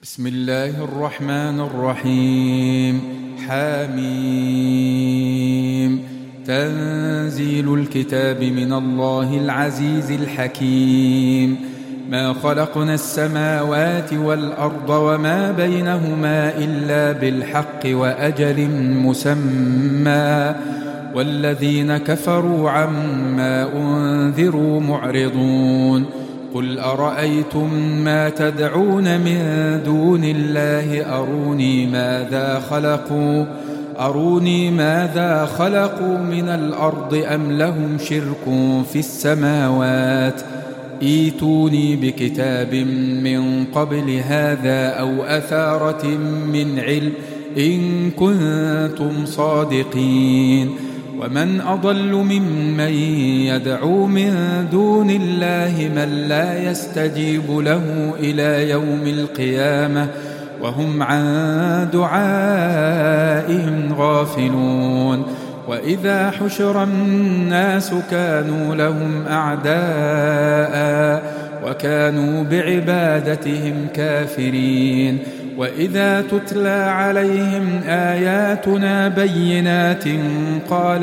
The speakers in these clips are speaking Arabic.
بسم الله الرحمن الرحيم. حميم. تنزيل الكتاب من الله العزيز الحكيم. ما خلقنا السماوات والأرض وما بينهما إلا بالحق وأجل مسمى، والذين كفروا عما أنذروا معرضون. قل أرأيتم ما تدعون من دون الله أروني ماذا خلقوا من الأرض أم لهم شرك في السماوات. ائتوني بكتاب من قبل هذا أو أثارة من علم إن كنتم صادقين. ومن أضل ممن يدعو من دون الله من لا يستجيب له إلى يوم القيامة وهم عن دعائهم غافلون. وإذا حشر الناس كانوا لهم أعداء وكانوا بعبادتهم كافرين. وإذا تتلى عليهم آياتنا بينات قال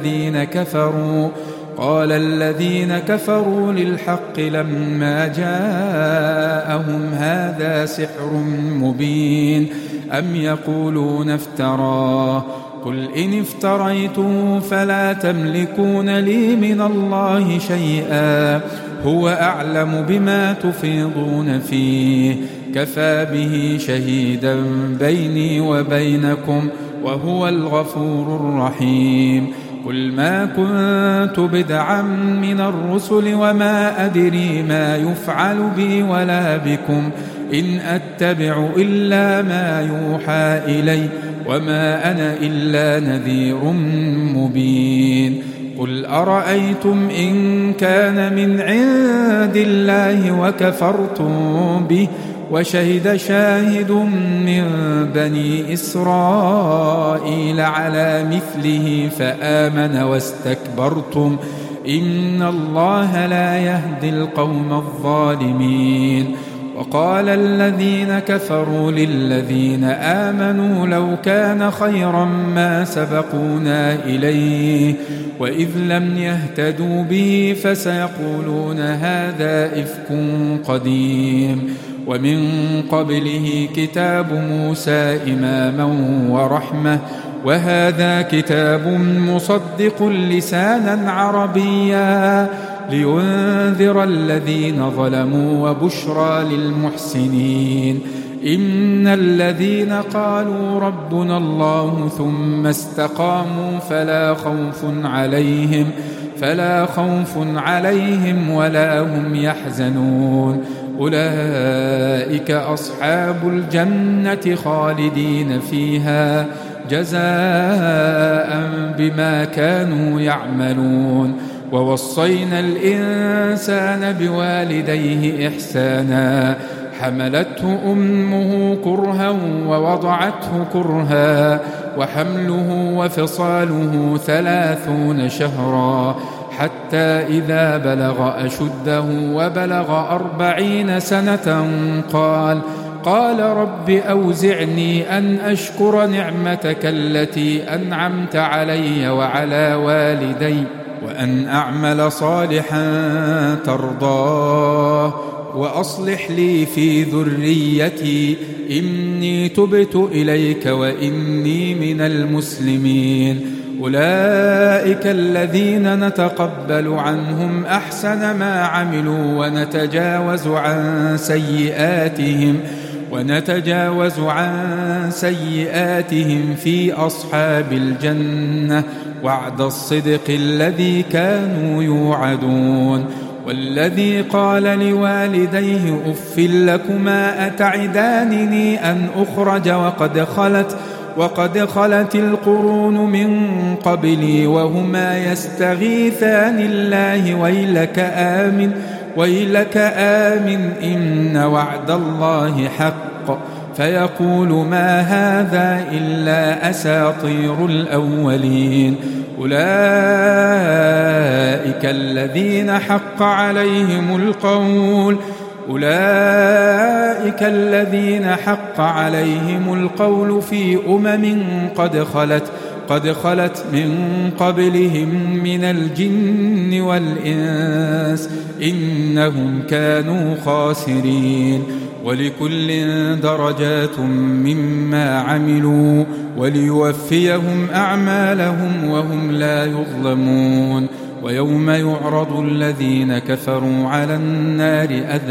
الذين كفروا للحق لما جاءهم هذا سحر مبين أم يقولون افتراه. قل إن افتريته فلا تملكون لي من الله شيئا هو أعلم بما تفيضون فيه كفى به شهيدا بيني وبينكم وهو الغفور الرحيم. قل ما كنت بدعا من الرسل وما أدري ما يفعل بي ولا بكم إن أتبع إلا ما يوحى إلي وما أنا إلا نذير مبين. قل أرأيتم إن كان من عند الله وكفرتم به وشهد شاهد من بني إسرائيل على مثله فآمن واستكبرتم إن الله لا يهدي القوم الظالمين. وقال الذين كفروا للذين آمنوا لو كان خيرا ما سبقونا إليه وإذ لم يهتدوا به فسيقولون هذا إفك قديم. ومن قبله كتاب موسى إماما ورحمة وهذا كتاب مصدق لسانا عربيا لينذر الذين ظلموا وبشرى للمحسنين. إن الذين قالوا ربنا الله ثم استقاموا فلا خوف عليهم ولا هم يحزنون. أولئك أصحاب الجنة خالدين فيها جزاء بما كانوا يعملون. ووصينا الإنسان بوالديه إحسانا حملته أمه كرها ووضعته كرها وحمله وفصاله 30 شهرا حتى إذا بلغ أشده وبلغ 40 سنة قال رب أوزعني أن أشكر نعمتك التي أنعمت علي وعلى والدي وأن أعمل صالحا ترضاه وأصلح لي في ذريتي إني تبت إليك وإني من المسلمين. أولئك الذين نتقبل عنهم أحسن ما عملوا ونتجاوز عن سيئاتهم في أصحاب الجنة وعد الصدق الذي كانوا يوعدون. والذي قال لوالديه أف لكما أتعدانني أن أخرج وقد خلت القرون من قبلي وهما يستغيثان الله ويلك آمن إن وعد الله حق فيقول ما هذا إلا أساطير الأولين. أولئك الذين حق عليهم القول أولئك الذين حق عليهم القول في قد خلت من قبلهم من الجن والإنس إنهم كانوا خاسرين. ولكل درجات مما عملوا وليوفيهم أعمالهم وهم لا يظلمون. ويوم يعرض الذين كفروا على النار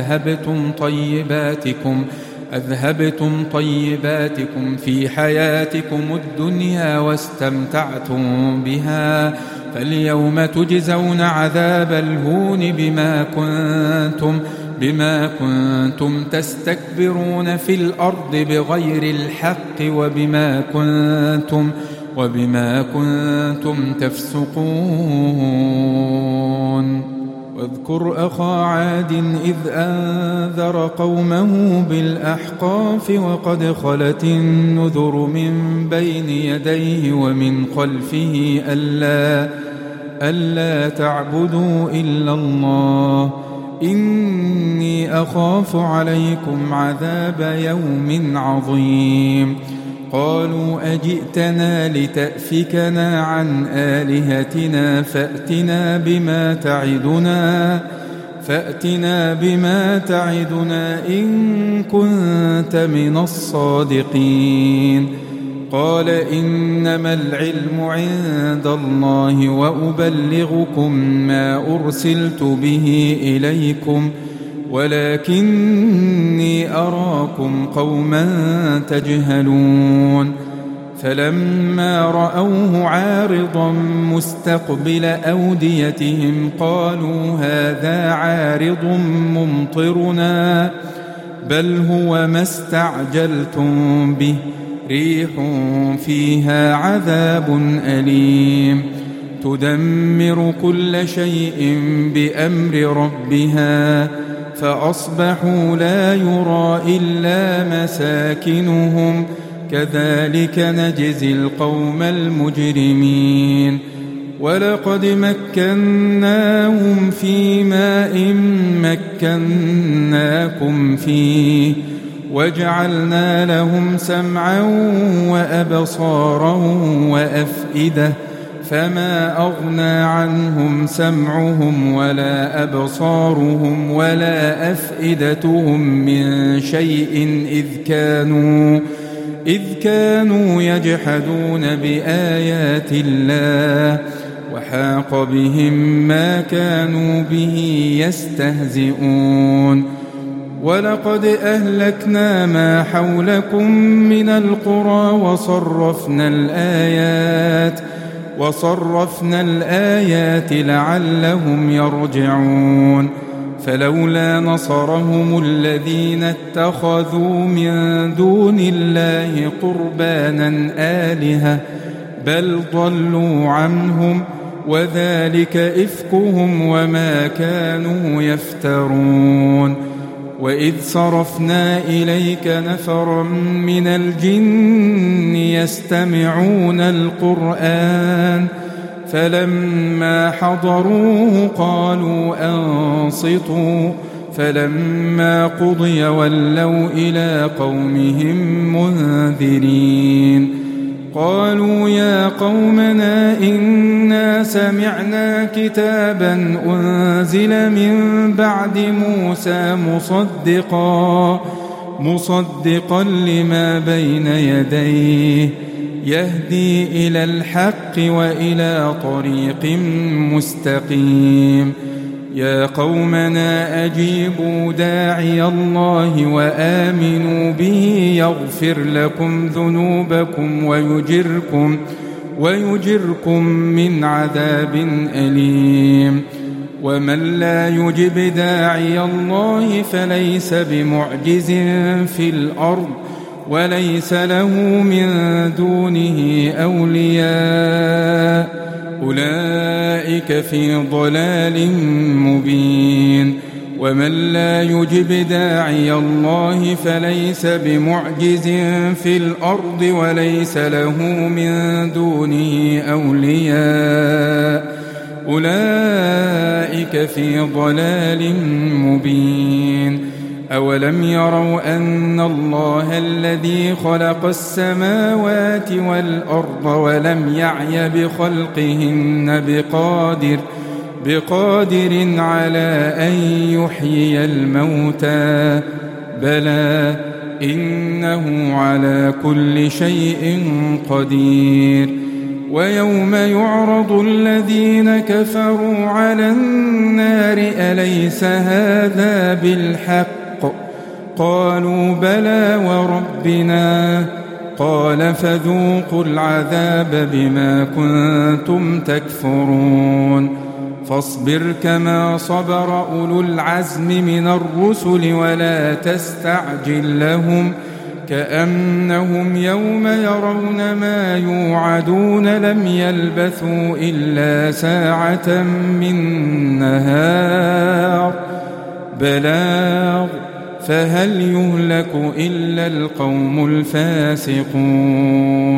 أذهبتم طيباتكم في حياتكم الدنيا واستمتعتم بها فاليوم تجزون عذاب الهون بما كنتم تستكبرون في الأرض بغير الحق وبما كنتم تفسقون. واذكر أخا عاد إذ أنذر قومه بالأحقاف وقد خلت النذر من بين يديه ومن خلفه ألا تعبدوا إلا الله إني أخاف عليكم عذاب يوم عظيم. قالوا أجئتنا لتأفكنا عن آلهتنا فأتنا بما تعدنا إن كنت من الصادقين. قال إنما العلم عند الله وأبلغكم ما أرسلت به إليكم ولكني أراكم قوما تجهلون. فلما رأوه عارضا مستقبل أوديتهم قالوا هذا عارض ممطرنا بل هو ما استعجلتم به ريح فيها عذاب أليم تدمر كل شيء بأمر ربها فأصبحوا لا يرى إلا مساكنهم كذلك نجزي القوم المجرمين. ولقد مكناهم في ماء مكناكم فيه وجعلنا لهم سمعا وأبصارا وأفئدة فما أغنى عنهم سمعهم ولا أبصارهم ولا أفئدتهم من شيء إذ كانوا يجحدون بآيات الله وحاق بهم ما كانوا به يستهزئون. ولقد أهلكنا ما حولكم من القرى وصرفنا الآيات لعلهم يرجعون. فلولا نصرهم الذين اتخذوا من دون الله قربانا آلهة بل ضلوا عنهم وذلك إفكهم وما كانوا يفترون. وإذ صرفنا إليك نفرا من الجن يستمعون القرآن فلما حضروه قالوا أنصتوا فلما قضي ولوا إلى قومهم منذرين. قالوا يا قومنا إنا سمعنا كتابا أنزل من بعد موسى مصدقا لما بين يديه يهدي إلى الحق وإلى طريق مستقيم. يا قومنا أجيبوا داعي الله وآمنوا به يغفر لكم ذنوبكم ويجركم من عذاب أليم. ومن لا يجب داعي الله فليس بمعجز في الأرض وليس له من دونه أولياء أولئك في ضلال مبين. ومن لا يجب داعي الله فليس بمعجز في الأرض وليس له من دونه أولياء أولئك في ضلال مبين. أولم يروا أن الله الذي خلق السماوات والأرض ولم يعي بخلقهن بقادر على أن يحيي الموتى بلى إنه على كل شيء قدير ويوم يعرض الذين كفروا على النار أليس هذا بالحق قالوا بلى وربنا قال فذوقوا العذاب بما كنتم تكفرون فاصبر كما صبر أولو العزم من الرسل ولا تستعجل لهم كأنهم يوم يرون ما يوعدون لم يلبثوا إلا ساعة من نهار بلاغ فهل يهلك إلا القوم الفاسقون